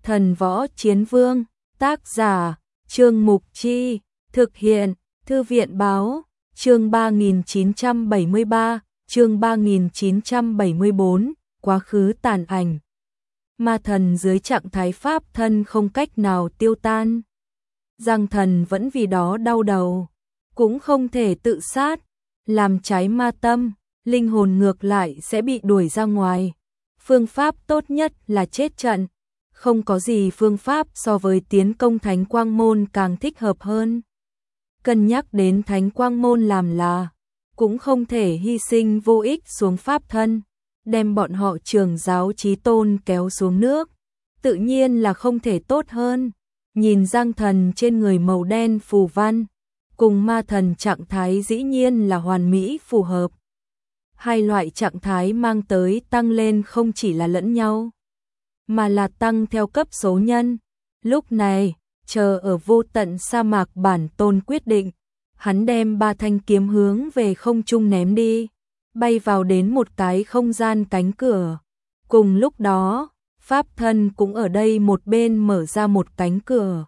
Thần Võ Chiến Vương, tác giả, Trương Mục Chi, thực hiện, Thư viện Báo, chương 3973, chương 3974, quá khứ tàn ảnh. Ma thần dưới trạng thái pháp thân không cách nào tiêu tan. Giang thần vẫn vì đó đau đầu, cũng không thể tự sát, làm trái ma tâm, linh hồn ngược lại sẽ bị đuổi ra ngoài. Phương pháp tốt nhất là chết trận, không có gì phương pháp so với tiến công Thánh Quang Môn càng thích hợp hơn. Cân nhắc đến Thánh Quang Môn làm là, cũng không thể hy sinh vô ích xuống pháp thân, đem bọn họ trưởng giáo chí tôn kéo xuống nước, tự nhiên là không thể tốt hơn. Nhìn Giang thần trên người màu đen phù văn, cùng ma thần trạng thái dĩ nhiên là hoàn mỹ phù hợp. Hai loại trạng thái mang tới tăng lên không chỉ là lẫn nhau, mà là tăng theo cấp số nhân. Lúc này, chờ ở vô tận sa mạc bản tôn quyết định, hắn đem 3 thanh kiếm hướng về không trung ném đi, bay vào đến một cái không gian cánh cửa. Cùng lúc đó, pháp thân cũng ở đây một bên mở ra một cánh cửa.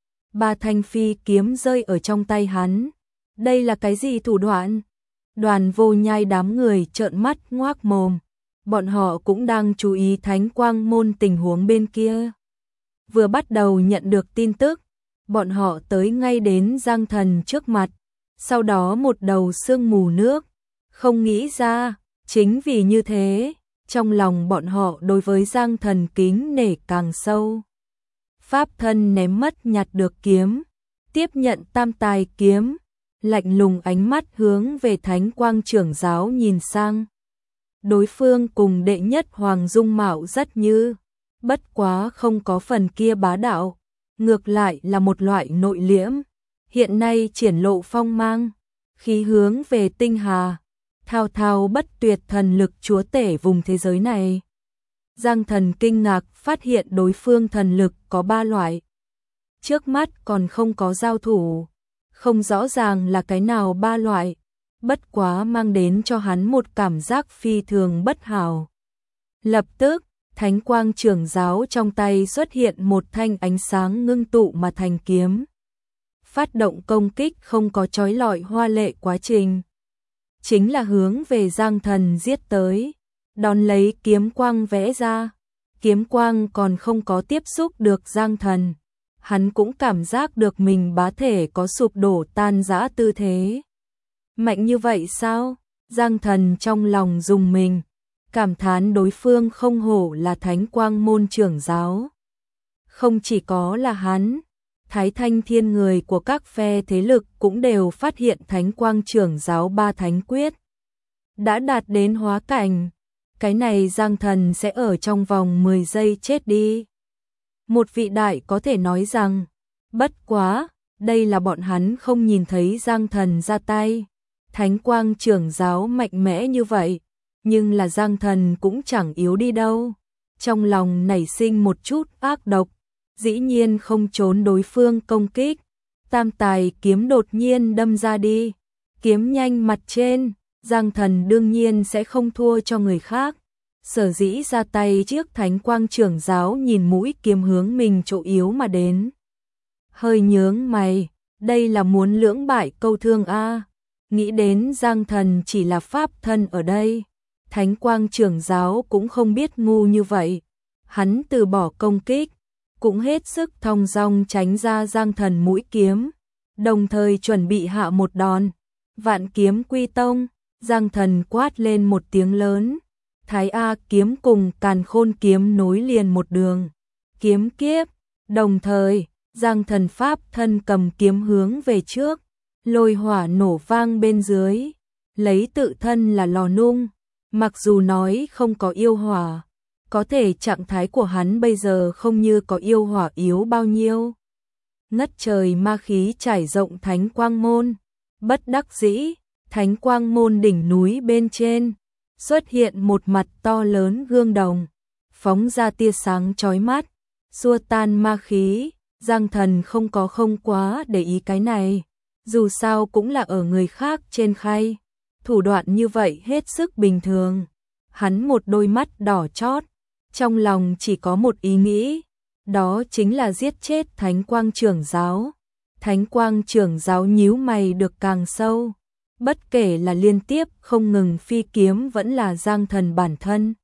3 thanh phi kiếm rơi ở trong tay hắn. Đây là cái gì thủ đoạn? Đoàn Vô Nhai đám người trợn mắt ngoác mồm. Bọn họ cũng đang chú ý Thánh Quang Môn tình huống bên kia. Vừa bắt đầu nhận được tin tức, bọn họ tới ngay đến Giang thần trước mặt, sau đó một đầu sương mù nước. Không nghĩ ra, chính vì như thế, trong lòng bọn họ đối với Giang thần kính nể càng sâu. Pháp thân ném mất nhặt được kiếm, tiếp nhận tam tài kiếm, lạnh lùng ánh mắt hướng về Thánh Quang trưởng giáo nhìn sang. Đối phương cùng đệ nhất hoàng dung mạo rất như, bất quá không có phần kia bá đạo, ngược lại là một loại nội liễm, hiện nay triển lộ phong mang, khí hướng về tinh hà, thao thao bất tuyệt thần lực chúa tể vùng thế giới này. Giang thần kinh ngạc phát hiện đối phương thần lực có 3 loại. Trước mắt còn không có giao thủ, không rõ ràng là cái nào 3 loại, bất quá mang đến cho hắn một cảm giác phi thường bất hảo. Lập tức, Thánh Quang trưởng giáo trong tay xuất hiện một thanh ánh sáng ngưng tụ mà thành kiếm. Phát động công kích không có chói lọi hoa lệ quá trình, chính là hướng về Giang thần giết tới. Đón lấy kiếm quang vẽ ra, kiếm quang còn không có tiếp xúc được Giang thần, hắn cũng cảm giác được mình bá thể có sụp đổ tan rã tư thế. Mạnh như vậy sao? Giang thần trong lòng rùng mình, cảm thán đối phương không hổ là Thánh Quang Môn trưởng giáo. Không chỉ có là hắn, Thái Thanh Thiên người của các phe thế lực cũng đều phát hiện Thánh Quang trưởng giáo 3 thánh quyết đã đạt đến hóa cảnh. Cái này Giang thần sẽ ở trong vòng 10 giây chết đi. Một vị đại có thể nói rằng, bất quá, đây là bọn hắn không nhìn thấy Giang thần ra tay. Thánh Quang trưởng giáo mạnh mẽ như vậy, nhưng là Giang thần cũng chẳng yếu đi đâu. Trong lòng nảy sinh một chút ác độc, dĩ nhiên không trốn đối phương công kích. Tam tài kiếm đột nhiên đâm ra đi, kiếm nhanh mặt trên, Giang thần đương nhiên sẽ không thua cho người khác. Sở dĩ ra tay trước Thánh Quang trưởng giáo nhìn mũi kiếm hướng mình chỗ yếu mà đến. Hơi nhướng mày, đây là muốn lưỡng bại câu thương a. Nghĩ đến Giang thần chỉ là pháp thân ở đây, Thánh Quang trưởng giáo cũng không biết ngu như vậy. Hắn từ bỏ công kích, cũng hết sức thong dong tránh ra Giang thần mũi kiếm, đồng thời chuẩn bị hạ một đòn. Vạn kiếm quy tông, Giang thần quát lên một tiếng lớn. Thái A kiếm cùng Càn Khôn kiếm nối liền một đường, kiếm kiếp. Đồng thời, Giang thần pháp thân cầm kiếm hướng về trước, lôi hỏa nổ vang bên dưới, lấy tự thân là lò nung. Mặc dù nói không có yêu hỏa, có thể trạng thái của hắn bây giờ không như có yêu hỏa yếu bao nhiêu. Ngất trời ma khí trải rộng Thánh Quang Môn, bất đắc dĩ, Thánh Quang Môn đỉnh núi bên trên xuất hiện một mặt to lớn gương đồng, phóng ra tia sáng chói mắt, xua tan ma khí. Giang thần không quá để ý cái này, dù sao cũng là ở người khác trên khay, thủ đoạn như vậy hết sức bình thường. Hắn một đôi mắt đỏ chót, trong lòng chỉ có một ý nghĩ, đó chính là giết chết Thánh Quang trưởng giáo. Thánh Quang trưởng giáo nhíu mày được càng sâu, bất kể là liên tiếp không ngừng phi kiếm vẫn là Giang Thần bản thân,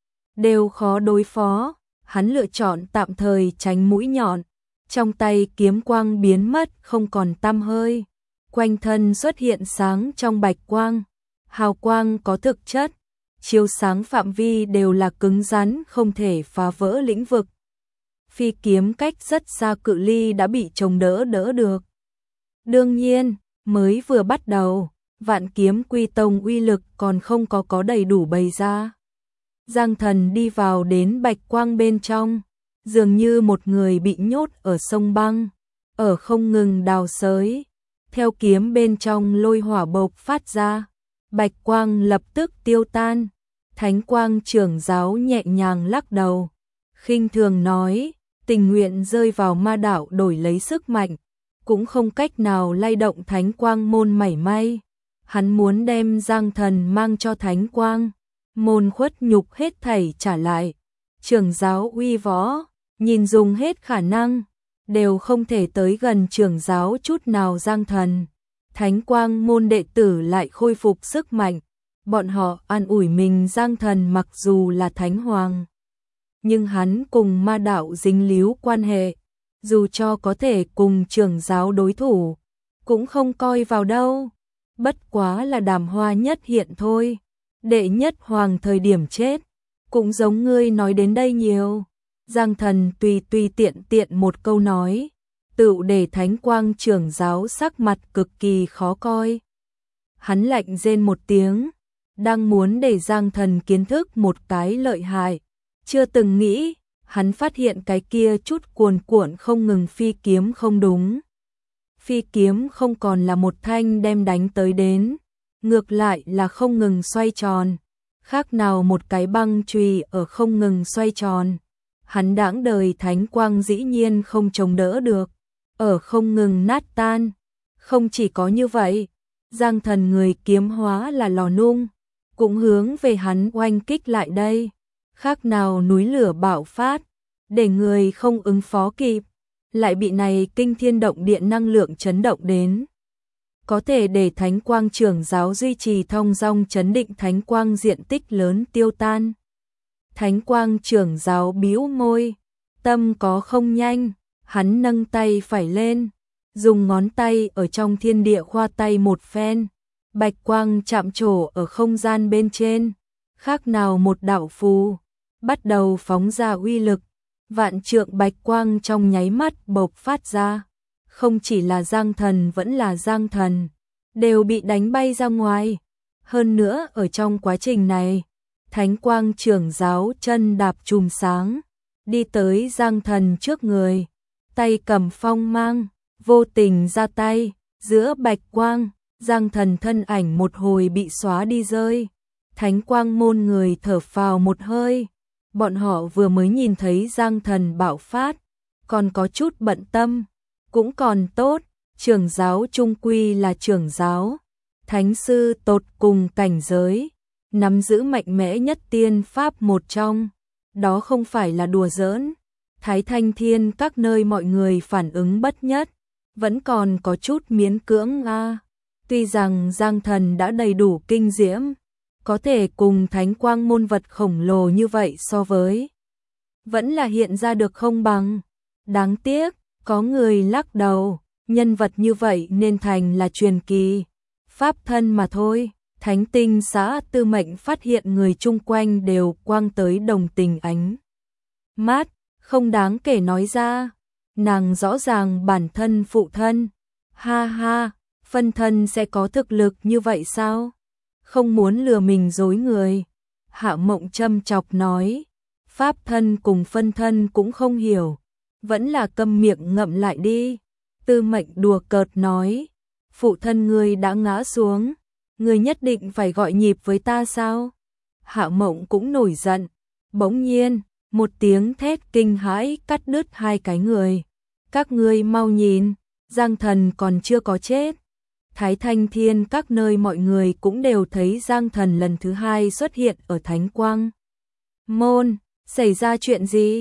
đều khó đối phó, hắn lựa chọn tạm thời tránh mũi nhọn, trong tay kiếm quang biến mất không còn tăm hơi, quanh thân xuất hiện sáng trong bạch quang, hào quang có thực chất, chiếu sáng phạm vi đều là cứng rắn không thể phá vỡ lĩnh vực. Phi kiếm cách rất xa cự ly đã bị chống đỡ được. Đương nhiên, mới vừa bắt đầu, Vạn Kiếm Quy Tông uy lực còn không có đầy đủ bày ra. Giang Thần đi vào đến bạch quang bên trong, dường như một người bị nhốt ở sông băng, ở không ngừng đào xới. Theo kiếm bên trong lôi hỏa bộc phát ra, bạch quang lập tức tiêu tan. Thánh Quang trưởng giáo nhẹ nhàng lắc đầu, khinh thường nói, tình nguyện rơi vào ma đạo đổi lấy sức mạnh, cũng không cách nào lay động Thánh Quang môn mảy may. Hắn muốn đem Giang Thần mang cho Thánh Quang môn khuất nhục hết thảy trả lại. Trưởng giáo uy võ, nhìn dùng hết khả năng, đều không thể tới gần trưởng giáo chút nào. Giang Thần, Thánh Quang môn đệ tử lại khôi phục sức mạnh. Bọn họ an ủi mình, Giang Thần mặc dù là Thánh Hoàng, nhưng hắn cùng ma đạo dính líu quan hệ, dù cho có thể cùng trưởng giáo đối thủ, cũng không coi vào đâu. Bất quá là Đàm Hoa nhất hiện thôi. Đệ nhất hoàng thời điểm chết, cũng giống ngươi nói đến đây nhiều. Giang Thần tùy tiện một câu nói, tựu để Thánh Quang trưởng giáo sắc mặt cực kỳ khó coi. Hắn lạnh rên một tiếng, đang muốn để Giang Thần kiến thức một cái lợi hại, chưa từng nghĩ, hắn phát hiện cái kia chút cuồn cuộn không ngừng phi kiếm không đúng. Phi kiếm không còn là một thanh đem đánh tới đến, ngược lại là không ngừng xoay tròn, khác nào một cái băng chùy ở không ngừng xoay tròn. Hắn đãng đời Thánh Quang dĩ nhiên không chống đỡ được, ở không ngừng nát tan. Không chỉ có như vậy, Giang Thần người kiếm hóa là lò nung, cũng hướng về hắn oanh kích lại đây, khác nào núi lửa bạo phát, để người không ứng phó kịp, lại bị này kinh thiên động địa năng lượng chấn động đến. Có thể để Thánh Quang trưởng giáo duy trì thong dong chấn định Thánh Quang diện tích lớn tiêu tan. Thánh Quang trưởng giáo bĩu môi, tâm có không nhanh, hắn nâng tay phải lên, dùng ngón tay ở trong thiên địa khoa tay một phen, bạch quang chạm trổ ở không gian bên trên, khác nào một đạo phù, bắt đầu phóng ra uy lực, vạn trượng bạch quang trong nháy mắt bộc phát ra, không chỉ là Giang Thần vẫn là Giang Thần, đều bị đánh bay ra ngoài. Hơn nữa ở trong quá trình này, Thánh Quang trưởng giáo chân đạp chùm sáng, đi tới Giang Thần trước người, tay cầm phong mang, vô tình ra tay, giữa bạch quang, Giang Thần thân ảnh một hồi bị xóa đi rơi. Thánh Quang môn người thở phào một hơi, bọn họ vừa mới nhìn thấy Giang Thần bạo phát, còn có chút bận tâm, cũng còn tốt, trưởng giáo trung quy là trưởng giáo, thánh sư tột cùng cảnh giới, nắm giữ mạnh mẽ nhất tiên pháp một trong, đó không phải là đùa giỡn. Thái Thanh Thiên các nơi mọi người phản ứng bất nhất, vẫn còn có chút miễn cưỡng a. Tuy rằng Giang Thần đã đầy đủ kinh diễm, có thể cùng Thánh Quang môn vật khổng lồ như vậy so với, vẫn là hiện ra được không bằng. Đáng tiếc, có người lắc đầu, nhân vật như vậy nên thành là truyền kỳ, pháp thân mà thôi. Thánh Tinh xã Tư Mệnh phát hiện người chung quanh đều quang tới đồng tình ánh mắt, không đáng kể nói ra, nàng rõ ràng bản thân phụ thân, ha ha, phân thân sẽ có thực lực như vậy sao? Không muốn lừa mình dối người. Hạ Mộng châm chọc nói, pháp thân cùng phân thân cũng không hiểu, vẫn là câm miệng ngậm lại đi. Tư Mệnh đùa cợt nói, phụ thân ngươi đã ngã xuống, ngươi nhất định phải gọi nhịp với ta sao? Hạ Mộng cũng nổi giận, bỗng nhiên, một tiếng thét kinh hãi cắt đứt hai cái người. Các ngươi mau nhìn, Giang Thần còn chưa có chết. Thái Thanh Thiên các nơi mọi người cũng đều thấy Giang Thần lần thứ hai xuất hiện ở Thánh Quang môn. Xảy ra chuyện gì?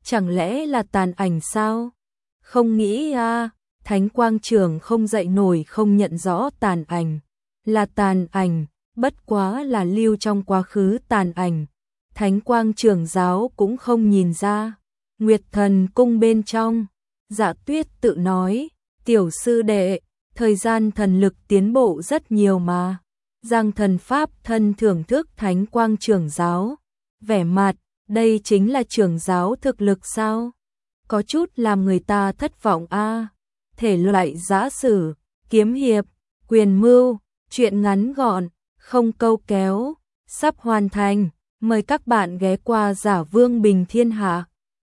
chẳng lẽ là tàn ảnh sao? Không nghĩ a, Thánh Quang Trưởng không dậy nổi không nhận rõ tàn ảnh. Là tàn ảnh, bất quá là lưu trong quá khứ tàn ảnh. Thánh Quang Trưởng giáo cũng không nhìn ra. Nguyệt Thần cung bên trong, Dạ Tuyết tự nói, tiểu sư đệ, thời gian thần lực tiến bộ rất nhiều mà. Giang Thần Pháp thân thưởng thức Thánh Quang Trưởng giáo, vẻ mặt, đây chính là trưởng giáo thực lực sao? Có chút làm người ta thất vọng a. Thể loại giã sử, kiếm hiệp, quyền mưu, truyện ngắn gọn, không câu kéo, sắp hoàn thành. Mời các bạn ghé qua Giả Vương Bình Thiên Hạ.